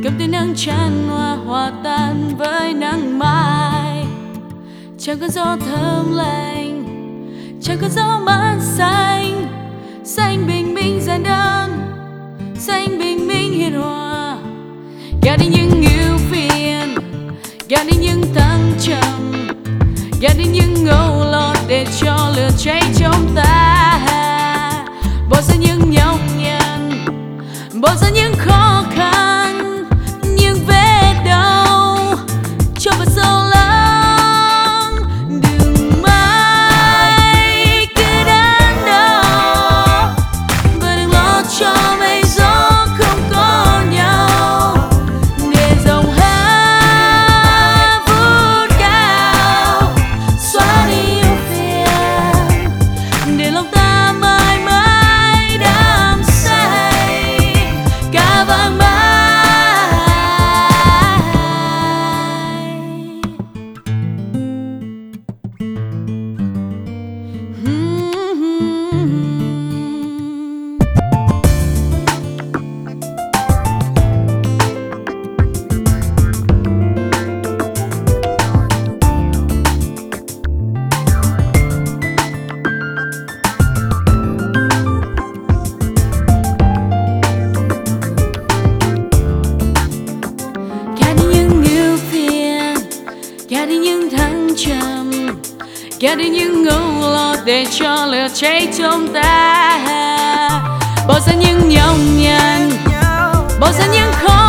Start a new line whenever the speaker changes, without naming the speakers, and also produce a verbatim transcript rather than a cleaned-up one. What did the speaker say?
ngập tia nắng chan hoa hòa tan với nắng mai. Chẳng có gió thơm lành, chẳng có gió mát xanh, xanh bình minh giản đơn, xanh bình minh hiền hòa. Gạt đi những ưu phiền, gạt đi những thăng trầm, gạt đi những âu lo để cho lửa cháy trong ta. Bỏ ra những nhọc nhằn, bỏ ra những khó khăn, những vết đau cho vào sâu lắng. Đừng mãi cứ đắn đo và đừng lo cho mây gió không có nhau, để dòng hát vút cao xóa đi ưu phiền, để lòng ta mãi mãi đắm say cả vang mãi. Gạt đi những thăng trầm, gạt đi những âu lo để cho lửa cháy trong ta. Bỏ ra những nhọc nhằn, bỏ ra những khó